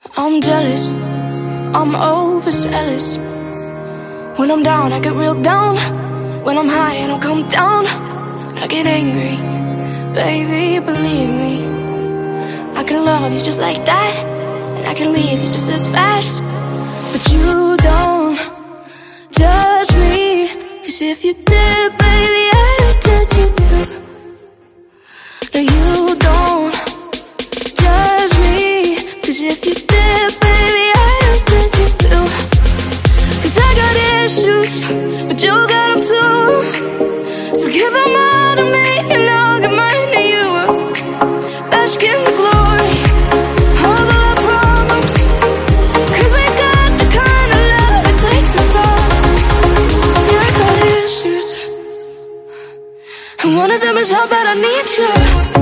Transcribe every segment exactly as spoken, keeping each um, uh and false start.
I'm jealous, I'm overzealous. When I'm down, I get real down. When I'm high, I don't come down. I get angry, baby, believe me. I can love you just like that, and I can leave you just as fast. But you don't judge me, 'cause if you did, baby, I'd judge you too. No, you don't judge me, 'cause if you did, baby, I'd judge you too. 'Cause I got issues, but you got them too. So give them all to me, and I'll give mine to you. Bask in the glory of our problems, 'cause we got the kind of love it takes us all. Yeah, I got issues, and one of them is how bad I need you.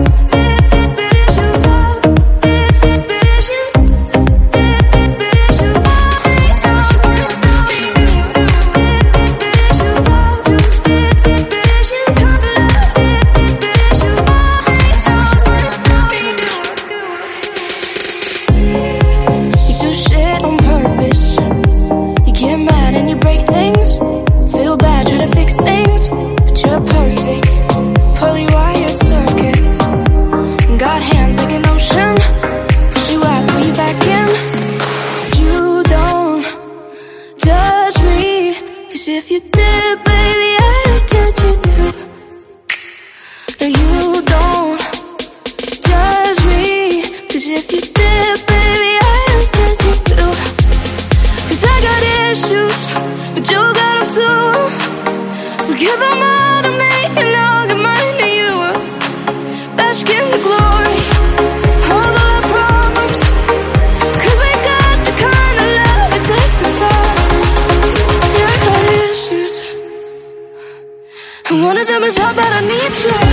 If you did, baby, I'd judge you too. No, you don't judge me, 'cause if you did, baby, I'd judge you too. 'Cause I got issues, but you got them too. So give them all to me, and I'll give mine to you. Bask in the glory of all our problems, 'cause we got the kind of love it takes us all. And one of them is how bad I need you.